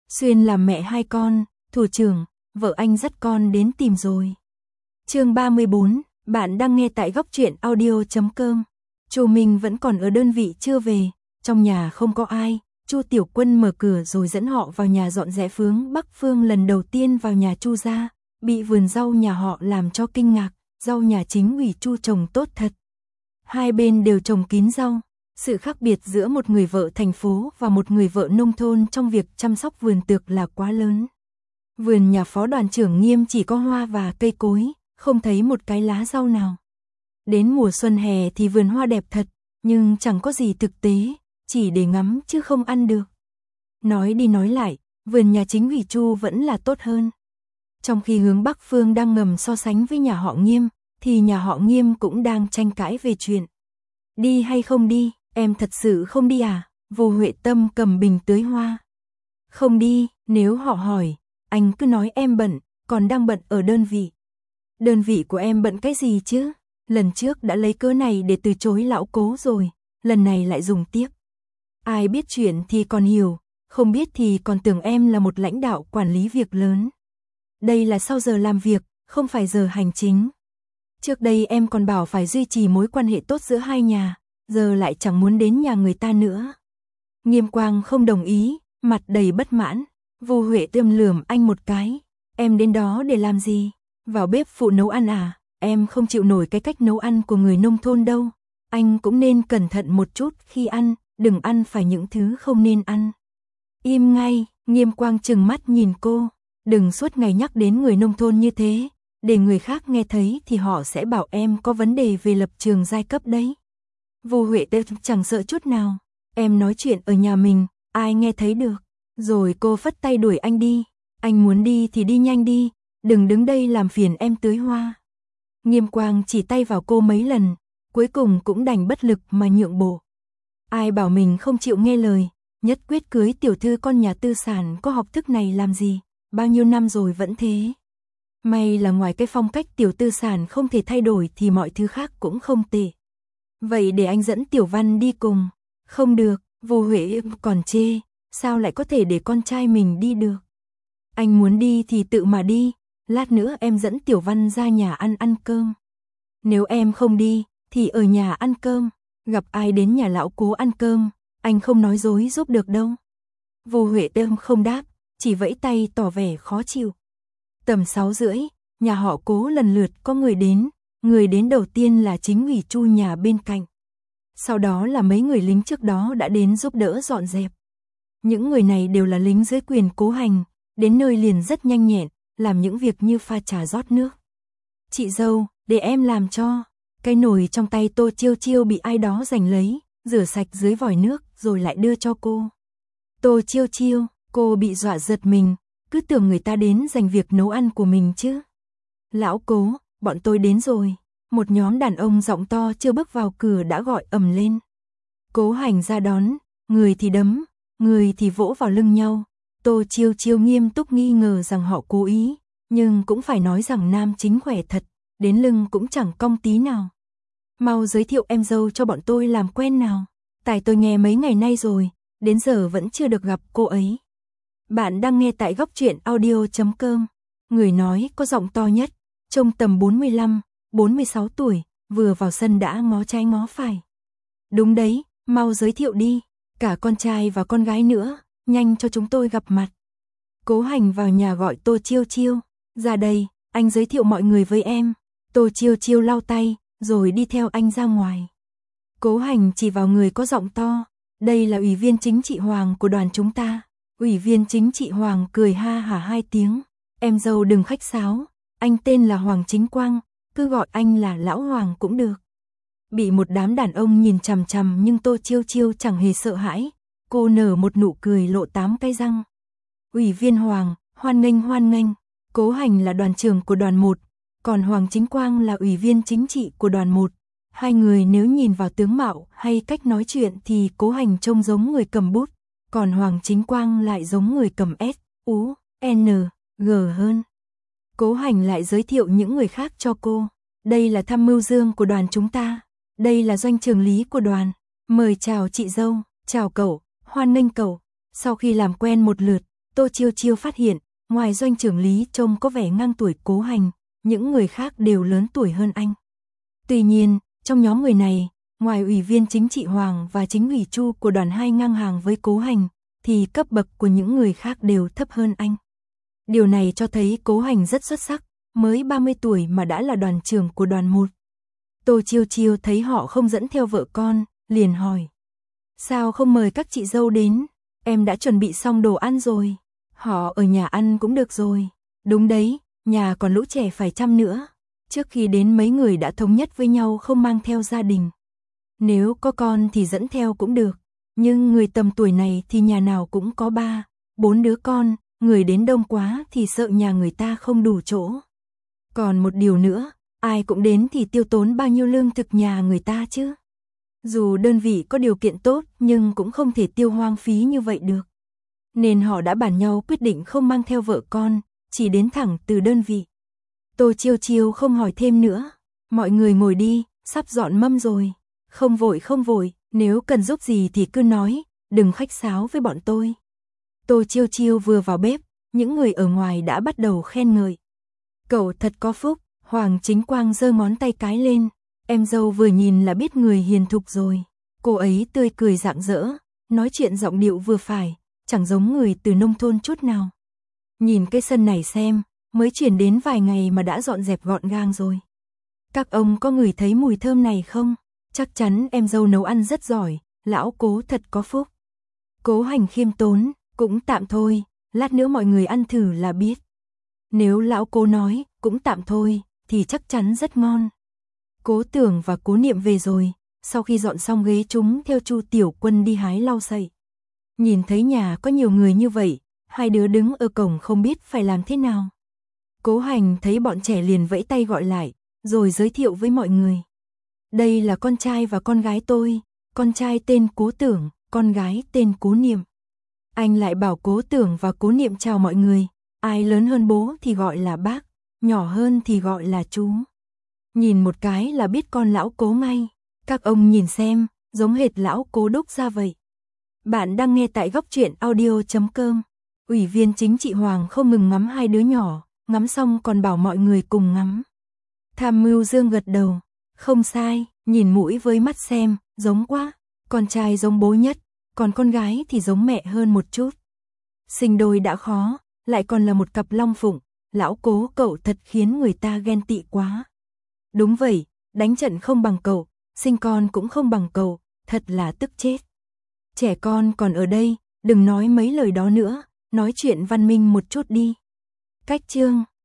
Xuyên làm mẹ hai con, thủ trưởng, vợ anh dắt con đến tìm rồi. Chương 34, bạn đang nghe tại góc truyện audio.com. Chu Minh vẫn còn ở đơn vị chưa về, trong nhà không có ai. Chu Tiểu Quân mở cửa rồi dẫn họ vào nhà dọn dẹp hướng Bắc Phương. Lần đầu tiên vào nhà Chu gia, bị vườn rau nhà họ làm cho kinh ngạc. Rau nhà chính ủy Chu trồng tốt thật. Hai bên đều trồng kín rau. Sự khác biệt giữa một người vợ thành phố và một người vợ nông thôn trong việc chăm sóc vườn tược là quá lớn. Vườn nhà phó đoàn trưởng Nghiêm chỉ có hoa và cây cối, không thấy một cái lá rau nào. Đến mùa xuân hè thì vườn hoa đẹp thật, nhưng chẳng có gì thực tế, chỉ để ngắm chứ không ăn được. Nói đi nói lại, vườn nhà chính ủy Chu vẫn là tốt hơn. Trong khi hướng Bắc Phương đang ngầm so sánh với nhà họ Nghiêm, thì nhà họ Nghiêm cũng đang tranh cãi về chuyện đi hay không đi. Em thật sự không đi à? Vô Huệ Tâm cầm bình tưới hoa. Không đi, nếu họ hỏi, anh cứ nói em bận, còn đang bận ở đơn vị. Đơn vị của em bận cái gì chứ? Lần trước đã lấy cớ này để từ chối lão Cố rồi, lần này lại dùng tiếp. Ai biết chuyện thì còn hiểu, không biết thì còn tưởng em là một lãnh đạo quản lý việc lớn. Đây là sau giờ làm việc, không phải giờ hành chính. Trước đây em còn bảo phải duy trì mối quan hệ tốt giữa hai nhà, giờ lại chẳng muốn đến nhà người ta nữa. Nghiêm Quang không đồng ý, mặt đầy bất mãn. Vô Huệ Tâm lườm anh một cái. Em đến đó để làm gì? Vào bếp phụ nấu ăn à? Em không chịu nổi cái cách nấu ăn của người nông thôn đâu. Anh cũng nên cẩn thận một chút khi ăn, đừng ăn phải những thứ không nên ăn. Im ngay, Nghiêm Quang trừng mắt nhìn cô. Đừng suốt ngày nhắc đến người nông thôn như thế, để người khác nghe thấy thì họ sẽ bảo em có vấn đề về lập trường giai cấp đấy. Vô Huệ Tâm chẳng sợ chút nào. Em nói chuyện ở nhà mình, ai nghe thấy được. Rồi cô phất tay đuổi anh đi. Anh muốn đi thì đi nhanh đi, đừng đứng đây làm phiền em tưới hoa. Nghiêm Quang chỉ tay vào cô mấy lần, cuối cùng cũng đành bất lực mà nhượng bộ. Ai bảo mình không chịu nghe lời, nhất quyết cưới tiểu thư con nhà tư sản có học thức này làm gì, bao nhiêu năm rồi vẫn thế. May là ngoài cái phong cách tiểu tư sản không thể thay đổi thì mọi thứ khác cũng không tệ. Vậy để anh dẫn Tiểu Văn đi cùng. Không được, Vô Huệ còn chê, sao lại có thể để con trai mình đi được. Anh muốn đi thì tự mà đi, lát nữa em dẫn Tiểu Văn ra nhà ăn cơm. Nếu em không đi, thì ở nhà ăn cơm, gặp ai đến nhà lão Cố ăn cơm, anh không nói dối giúp được đâu. Vô Huệ Tâm không đáp, chỉ vẫy tay tỏ vẻ khó chịu. Tầm 6:30, nhà họ Cố lần lượt có người đến đầu tiên là chính ủy Chu nhà bên cạnh. Sau đó là mấy người lính trước đó đã đến giúp đỡ dọn dẹp. Những người này đều là lính dưới quyền Cố Hành, đến nơi liền rất nhanh nhẹn, làm những việc như pha trà rót nước. Chị dâu, để em làm cho. Cái nồi trong tay Tô Chiêu Chiêu bị ai đó giành lấy, rửa sạch dưới vòi nước rồi lại đưa cho cô. Tô Chiêu Chiêu, cô bị dọa giật mình, cứ tưởng người ta đến giành việc nấu ăn của mình chứ. Lão Cố, bọn tôi đến rồi. Một nhóm đàn ông giọng to chưa bước vào cửa đã gọi ầm lên. Cố Hành ra đón, người thì đấm, người thì vỗ vào lưng nhau. Tô Chiêu Chiêu nghiêm túc nghi ngờ rằng họ cố ý, nhưng cũng phải nói rằng nam chính khỏe thật, đến lưng cũng chẳng cong tí nào. Mau giới thiệu em dâu cho bọn tôi làm quen nào. Tại tôi nghe mấy ngày nay rồi, đến giờ vẫn chưa được gặp cô ấy. Bạn đang nghe tại góc truyện audio.com. Người nói có giọng to nhất, trông tầm 45, 46 tuổi, vừa vào sân đã ngó trái ngó phải. Đúng đấy, mau giới thiệu đi, cả con trai và con gái nữa, nhanh cho chúng tôi gặp mặt. Cố Hành vào nhà gọi Tô Chiêu Chiêu, ra đây, anh giới thiệu mọi người với em. Tô Chiêu Chiêu lau tay, rồi đi theo anh ra ngoài. Cố Hành chỉ vào người có giọng to, đây là ủy viên chính trị Hoàng của đoàn chúng ta. Ủy viên chính trị Hoàng cười ha hả 2 tiếng, em dâu đừng khách sáo, anh tên là Hoàng Chính Quang, cứ gọi anh là Lão Hoàng cũng được. Bị một đám đàn ông nhìn chằm chằm nhưng Tô Chiêu Chiêu chẳng hề sợ hãi, cô nở một nụ cười lộ 8 cái răng. Ủy viên Hoàng, hoan nghênh, Cố Hành là đoàn trưởng của đoàn 1, còn Hoàng Chính Quang là ủy viên chính trị của đoàn 1. Hai người nếu nhìn vào tướng mạo hay cách nói chuyện thì Cố Hành trông giống người cầm bút, còn Hoàng Chính Quang lại giống người cầm S, U, N, G hơn. Cố Hành lại giới thiệu những người khác cho cô. Đây là tham mưu dương của đoàn chúng ta. Đây là doanh trưởng lý của đoàn. Mời chào chị dâu, chào cậu, hoan nghênh cậu. Sau khi làm quen một lượt, Tô Chiêu Chiêu phát hiện, ngoài doanh trưởng Lý trông có vẻ ngang tuổi Cố Hành, những người khác đều lớn tuổi hơn anh. Tuy nhiên, trong nhóm người này, ngoài ủy viên chính trị Hoàng và chính ủy Chu của đoàn 2 ngang hàng với Cố Hành, thì cấp bậc của những người khác đều thấp hơn anh. Điều này cho thấy Cố Hành rất xuất sắc, mới 30 tuổi mà đã là đoàn trưởng của đoàn 1. Tô Chiêu Chiêu thấy họ không dẫn theo vợ con, liền hỏi. Sao không mời các chị dâu đến? Em đã chuẩn bị xong đồ ăn rồi. Họ ở nhà ăn cũng được rồi. Đúng đấy, nhà còn lũ trẻ phải chăm nữa. Trước khi đến mấy người đã thống nhất với nhau không mang theo gia đình. Nếu có con thì dẫn theo cũng được. Nhưng người tầm tuổi này thì nhà nào cũng có 3, 4 đứa con, người đến đông quá thì sợ nhà người ta không đủ chỗ. Còn một điều nữa, ai cũng đến thì tiêu tốn bao nhiêu lương thực nhà người ta chứ. Dù đơn vị có điều kiện tốt nhưng cũng không thể tiêu hoang phí như vậy được. Nên họ đã bàn nhau quyết định không mang theo vợ con, chỉ đến thẳng từ đơn vị. Tô Chiêu Chiêu không hỏi thêm nữa. Mọi người ngồi đi, sắp dọn mâm rồi. Không vội, nếu cần giúp gì thì cứ nói, đừng khách sáo với bọn tôi. Tô Chiêu Chiêu vừa vào bếp, những người ở ngoài đã bắt đầu khen ngợi. Cậu thật có phúc, Hoàng Chính Quang giơ ngón tay cái lên. Em dâu vừa nhìn là biết người hiền thục rồi. Cô ấy tươi cười rạng rỡ, nói chuyện giọng điệu vừa phải, chẳng giống người từ nông thôn chút nào. Nhìn cái sân này xem, mới chuyển đến vài ngày mà đã dọn dẹp gọn gàng rồi. Các ông có ngửi thấy mùi thơm này không? Chắc chắn em dâu nấu ăn rất giỏi, lão Cố thật có phúc. Cố Hành khiêm tốn, cũng tạm thôi, lát nữa mọi người ăn thử là biết. Nếu lão Cố nói, cũng tạm thôi, thì chắc chắn rất ngon. Cố Tưởng và Cố Niệm về rồi, sau khi dọn xong ghế chúng theo Chu Tiểu Quân đi hái lau sậy. Nhìn thấy nhà có nhiều người như vậy, hai đứa đứng ở cổng không biết phải làm thế nào. Cố Hành thấy bọn trẻ liền vẫy tay gọi lại, rồi giới thiệu với mọi người. Đây là con trai và con gái tôi, con trai tên Cố Tưởng, con gái tên Cố Niệm. Anh lại bảo Cố Tưởng và Cố Niệm chào mọi người, ai lớn hơn bố thì gọi là bác, nhỏ hơn thì gọi là chú. Nhìn một cái là biết con lão Cố ngay, các ông nhìn xem, giống hệt lão Cố đúc ra vậy. Bạn đang nghe tại góc truyện audio.com. Ủy viên chính trị Hoàng không ngừng ngắm hai đứa nhỏ, ngắm xong còn bảo mọi người cùng ngắm. Tham Mưu Dương gật đầu, không sai, nhìn mũi với mắt xem, giống quá, con trai giống bố nhất, còn con gái thì giống mẹ hơn một chút. Sinh đôi đã khó, lại còn là một cặp long phụng, lão Cố cậu thật khiến người ta ghen tị quá. Đúng vậy, đánh trận không bằng cậu, sinh con cũng không bằng cậu, thật là tức chết. Trẻ con còn ở đây, đừng nói mấy lời đó nữa, nói chuyện văn minh một chút đi. Cách chương